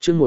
chương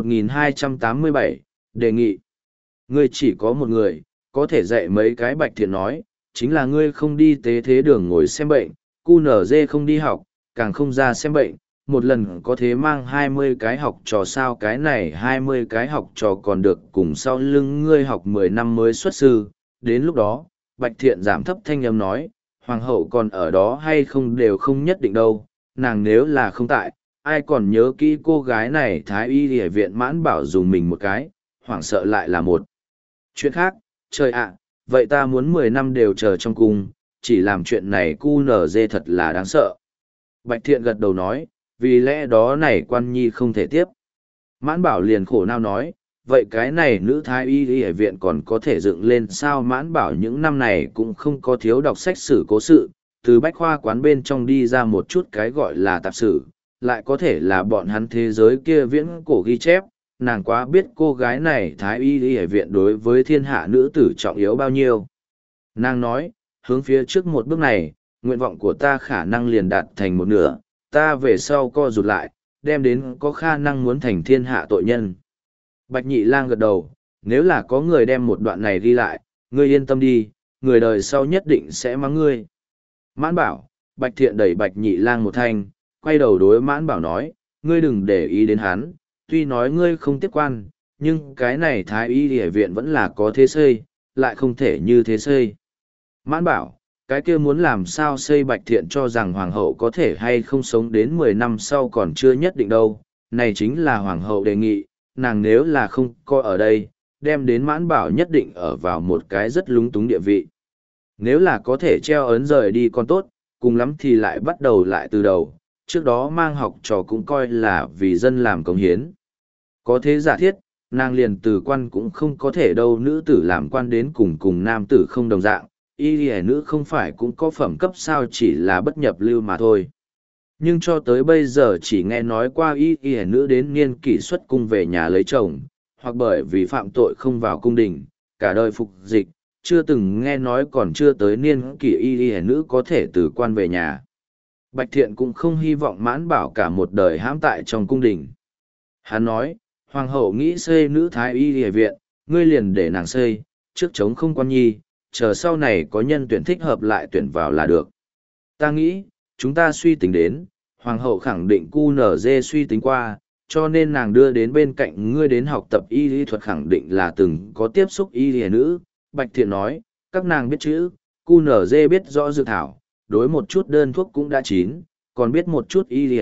1287, đề nghị. Ngươi chỉ có một người, có thể dạy mấy cái. Bạch Thiện nói, chính là ngươi không đi tế thế đường ngồi xem bệnh, QNZ không đi học, càng không ra xem bệnh, một lần có thể mang 20 cái học trò sao? Cái này 20 cái học trò còn được cùng sau lưng ngươi học 10 năm mới xuất sư. Đến lúc đó, Bạch Thiện giảm thấp thanh âm nói, hoàng hậu còn ở đó hay không đều không nhất định đâu, nàng nếu là không tại, ai còn nhớ kỹ cô gái này. Thái y y viện Mãn Bảo dùng mình một cái, hoảng sợ lại là một chuyện khác. Trời ạ, vậy ta muốn 10 năm đều chờ trong cung, chỉ làm chuyện này QNZ thật là đáng sợ. Bạch Thiện gật đầu nói, vì lẽ đó này quan nhi không thể tiếp. Mãn Bảo liền khổ não nói, vậy cái này nữ thái y y viện còn có thể dựng lên sao? Mãn Bảo những năm này cũng không có thiếu đọc sách sử cố sự, từ bách khoa quán bên trong đi ra một chút cái gọi là tạp sử, lại có thể là bọn hắn thế giới kia viễn cổ ghi chép. Nàng quá biết cô gái này thái y y viện đối với thiên hạ nữ tử trọng yếu bao nhiêu. Nàng nói, hướng phía trước một bước này, nguyện vọng của ta khả năng liền đạt thành một nửa, ta về sau co rụt lại, đem đến có khả năng muốn thành thiên hạ tội nhân. Bạch Nhị Lang gật đầu, nếu là có người đem một đoạn này ghi lại, ngươi yên tâm đi, người đời sau nhất định sẽ mắng ngươi. Mãn Bảo, Bạch Thiện đẩy Bạch Nhị Lang một thanh, quay đầu đối Mãn Bảo nói, ngươi đừng để ý đến hắn, tuy nói ngươi không tiếp quan, nhưng cái này thái y y viện vẫn là có thế xây, lại không thể như thế xây. Mãn Bảo, cái kia muốn làm sao xây? Bạch Thiện cho rằng hoàng hậu có thể hay không sống đến 10 năm sau còn chưa nhất định đâu, này chính là hoàng hậu đề nghị, nàng nếu là không có ở đây, đem đến Mãn Bảo nhất định ở vào một cái rất lúng túng địa vị. Nếu là có thể treo ấn rời đi còn tốt, cùng lắm thì lại bắt đầu lại từ đầu, trước đó mang học trò cũng coi là vì dân làm công hiến. Có thế giả thiết, nàng liền từ quan cũng không có thể đâu, nữ tử làm quan đến cùng nam tử không đồng dạng, y y nữ không phải cũng có phẩm cấp sao, chỉ là bất nhập lưu mà thôi. Nhưng cho tới bây giờ chỉ nghe nói qua y y nữ đến niên kỷ xuất cung về nhà lấy chồng, hoặc bởi vì phạm tội không vào cung đình, cả đời phục dịch, chưa từng nghe nói còn chưa tới niên kỷ y y nữ có thể từ quan về nhà. Bạch Thiện cũng không hy vọng Mãn Bảo cả một đời hãm tại trong cung đình. Hắn nói, hoàng hậu nghĩ xây nữ thái y y viện, ngươi liền để nàng xây, trước chống không quan nhi, chờ sau này có nhân tuyển thích hợp lại tuyển vào là được. Ta nghĩ, chúng ta suy tính đến, hoàng hậu khẳng định QNZ suy tính qua, cho nên nàng đưa đến bên cạnh ngươi đến học tập y lý thuật khẳng định là từng có tiếp xúc y lý nữ. Bạch Thiện nói, các nàng biết chữ, QNZ biết rõ dược thảo, đối một chút đơn thuốc cũng đã chín, còn biết một chút y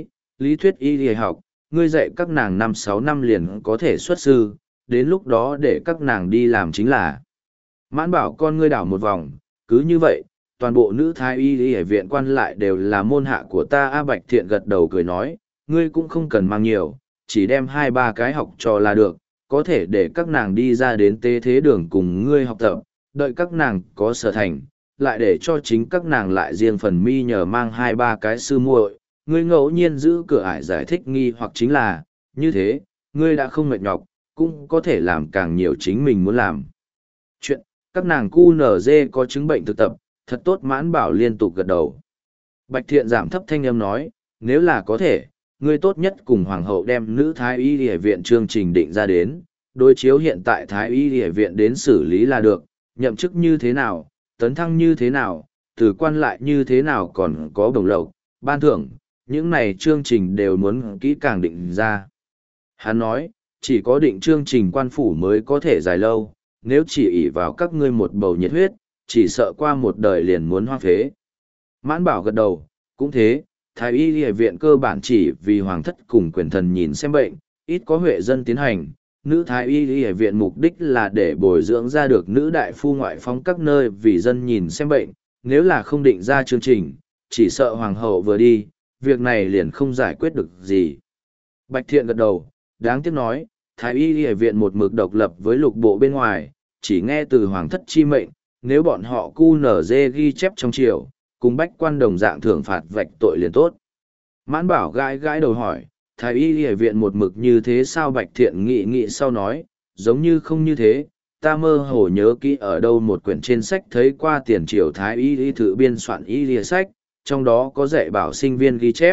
lý thuyết y lý học, ngươi dạy các nàng 5-6 năm liền có thể xuất sư, đến lúc đó để các nàng đi làm chính là. Mãn Bảo con ngươi đảo một vòng, cứ như vậy, toàn bộ nữ thái y y viện quan lại đều là môn hạ của ta. A Bạch Thiện gật đầu cười nói, ngươi cũng không cần mang nhiều, chỉ đem 2-3 cái học trò là được, có thể để các nàng đi ra đến tế thế đường cùng ngươi học tập, đợi các nàng có sở thành, lại để cho chính các nàng lại riêng phần mi nhờ mang 2-3 cái sư muội. Ngươi ngẫu nhiên giữ cửa ải giải thích nghi hoặc chính là, như thế, ngươi đã không mệt nhọc, cũng có thể làm càng nhiều chính mình muốn làm. Chuyện, các nàng QNZ có chứng bệnh thực tập, thật tốt. Mãn Bảo liên tục gật đầu. Bạch Thiện giảm thấp thanh âm nói, nếu là có thể, ngươi tốt nhất cùng hoàng hậu đem nữ thái y y viện chương trình định ra đến, đối chiếu hiện tại thái y y viện đến xử lý là được, nhậm chức như thế nào, tấn thăng như thế nào, từ quan lại như thế nào, còn có bổng lộc, ban thưởng, những này chương trình đều muốn kỹ càng định ra. Hắn nói, chỉ có định chương trình quan phủ mới có thể dài lâu, nếu chỉ ỷ vào các ngươi một bầu nhiệt huyết, chỉ sợ qua một đời liền muốn hoang phế. Mãn Bảo gật đầu, cũng thế, thái y y viện cơ bản chỉ vì hoàng thất cùng quyền thần nhìn xem bệnh, ít có huệ dân tiến hành. Nữ thái y y viện mục đích là để bồi dưỡng ra được nữ đại phu ngoại phóng các nơi vì dân nhìn xem bệnh, nếu là không định ra chương trình, chỉ sợ hoàng hậu vừa đi, việc này liền không giải quyết được gì. Bạch Thiện gật đầu, đáng tiếc nói, thái y y viện một mực độc lập với lục bộ bên ngoài, chỉ nghe từ hoàng thất chi mệnh, nếu bọn họ QNZ ghi chép trong triều, cùng bách quan đồng dạng thưởng phạt vạch tội liền tốt. Mãn Bảo gãi gãi đầu hỏi, thái y y viện một mực như thế sao? Bạch Thiện nghĩ sau nói, giống như không như thế, ta mơ hồ nhớ kỹ ở đâu một quyển trên sách thấy qua tiền triều thái y y thự biên soạn y y sách, trong đó có dạy bảo sinh viên ghi chép,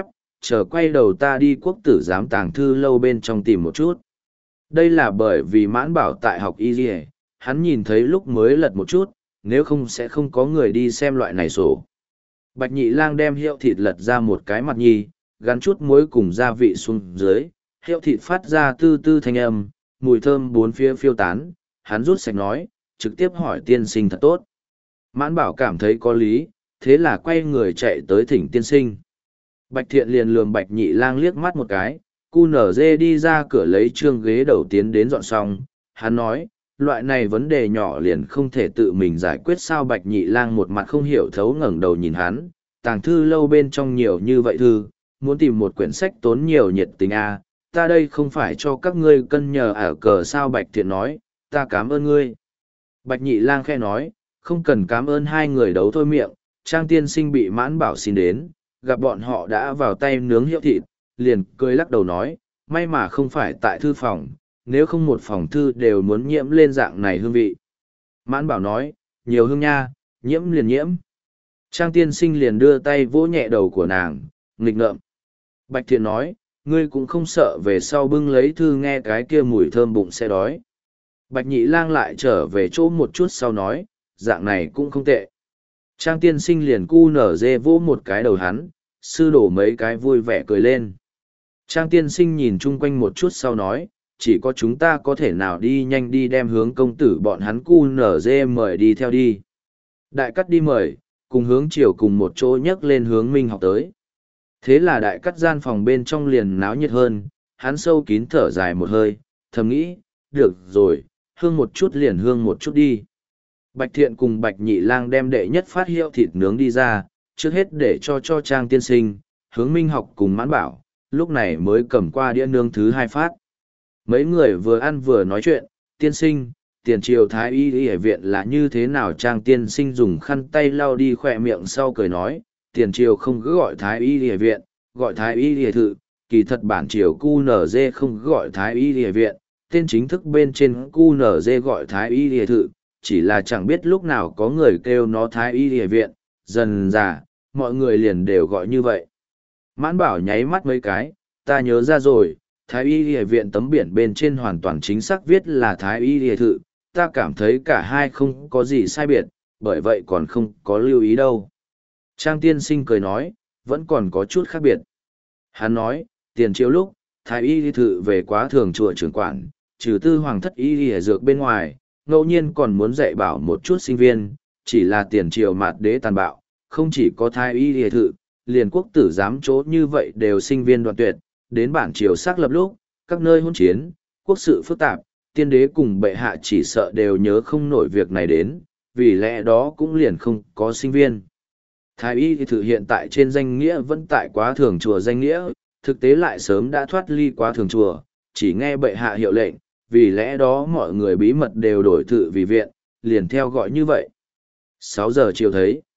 chờ quay đầu ta đi quốc tử giám tàng thư lâu bên trong tìm một chút. Đây là bởi vì Mãn Bảo tại học y dì hắn nhìn thấy lúc mới lật một chút, nếu không sẽ không có người đi xem loại này sổ. Bạch Nhị Lang đem hiệu thịt lật ra một cái mặt nhi, gắn chút muối cùng gia vị xuống dưới, hiệu thịt phát ra tư tư thanh âm, mùi thơm bốn phía phiêu tán, hắn rút sạch nói, trực tiếp hỏi tiên sinh thật tốt. Mãn Bảo cảm thấy có lý, thế là quay người chạy tới thỉnh tiên sinh. Bạch Thiện liền lườm Bạch Nhị Lang liếc mắt một cái, cu nở dê đi ra cửa lấy trương ghế đầu tiến đến dọn xong, hắn nói, loại này vấn đề nhỏ liền không thể tự mình giải quyết sao. Bạch Nhị Lang một mặt không hiểu thấu ngẩng đầu nhìn hắn, tàng thư lâu bên trong nhiều như vậy thư, muốn tìm một quyển sách tốn nhiều nhiệt tình à, ta đây không phải cho các ngươi cân nhờ ở cờ sao. Bạch Thiện nói, ta cảm ơn ngươi. Bạch Nhị Lang khẽ nói, không cần cảm ơn hai người đấu thôi miệng, Trang tiên sinh bị Mãn Bảo xin đến, gặp bọn họ đã vào tay nướng hiệu thịt, liền cười lắc đầu nói, may mà không phải tại thư phòng, nếu không một phòng thư đều muốn nhiễm lên dạng này hương vị. Mãn Bảo nói, nhiều hương nha, nhiễm liền nhiễm. Trang tiên sinh liền đưa tay vỗ nhẹ đầu của nàng, nghịch ngợm. Bạch Thiện nói, ngươi cũng không sợ về sau bưng lấy thư nghe cái kia mùi thơm bụng sẽ đói. Bạch Nhị Lang lại trở về chỗ một chút sau nói, dạng này cũng không tệ. Trang tiên sinh liền cu nở dê vỗ một cái đầu hắn, sư đổ mấy cái vui vẻ cười lên. Trang tiên sinh nhìn chung quanh một chút sau nói, chỉ có chúng ta có thể nào đi nhanh đi đem hướng công tử bọn hắn cu nở dê mời đi theo đi. Đại cắt đi mời, cùng hướng chiều cùng một chỗ nhấc lên hướng Minh học tới. Thế là đại cắt gian phòng bên trong liền náo nhiệt hơn, hắn sâu kín thở dài một hơi, thầm nghĩ, được rồi, hương một chút liền hương một chút đi. Bạch Thiện cùng Bạch Nhị Lang đem đệ nhất phát hiệu thịt nướng đi ra, trước hết để cho Trang tiên sinh, hướng Minh học cùng Mãn Bảo, lúc này mới cầm qua đĩa nướng thứ hai phát. Mấy người vừa ăn vừa nói chuyện, tiên sinh, tiền triều thái y y viện là như thế nào? Trang tiên sinh dùng khăn tay lau đi khỏe miệng sau cười nói, tiền triều không cứ gọi thái y y viện, gọi thái y y thự, kỳ thật bản triều QNZ không gọi thái y y viện, tên chính thức bên trên QNZ gọi thái y y thự, chỉ là chẳng biết lúc nào có người kêu nó thái y y viện, dần dà, mọi người liền đều gọi như vậy. Mãn Bảo nháy mắt mấy cái, ta nhớ ra rồi, thái y y viện tấm biển bên trên hoàn toàn chính xác viết là thái y y thự, ta cảm thấy cả hai không có gì sai biệt, bởi vậy còn không có lưu ý đâu. Trang tiên sinh cười nói, vẫn còn có chút khác biệt. Hắn nói, tiền triều lúc, thái y y thự về quá thường chùa trưởng quản, trừ tư hoàng thất y y dược bên ngoài, ngẫu nhiên còn muốn dạy bảo một chút sinh viên, chỉ là tiền triều mạt đế tàn bạo, không chỉ có thái y y thự, liền quốc tử giám chỗ như vậy đều sinh viên đoạn tuyệt, đến bản triều xác lập lúc, các nơi hỗn chiến, quốc sự phức tạp, tiên đế cùng bệ hạ chỉ sợ đều nhớ không nổi việc này đến, vì lẽ đó cũng liền không có sinh viên. Thái y thì thự hiện tại trên danh nghĩa vẫn tại quá thường chùa danh nghĩa, thực tế lại sớm đã thoát ly quá thường chùa, chỉ nghe bệ hạ hiệu lệnh, vì lẽ đó mọi người bí mật đều đổi thự vì viện, liền theo gọi như vậy. 6 giờ chiều thấy.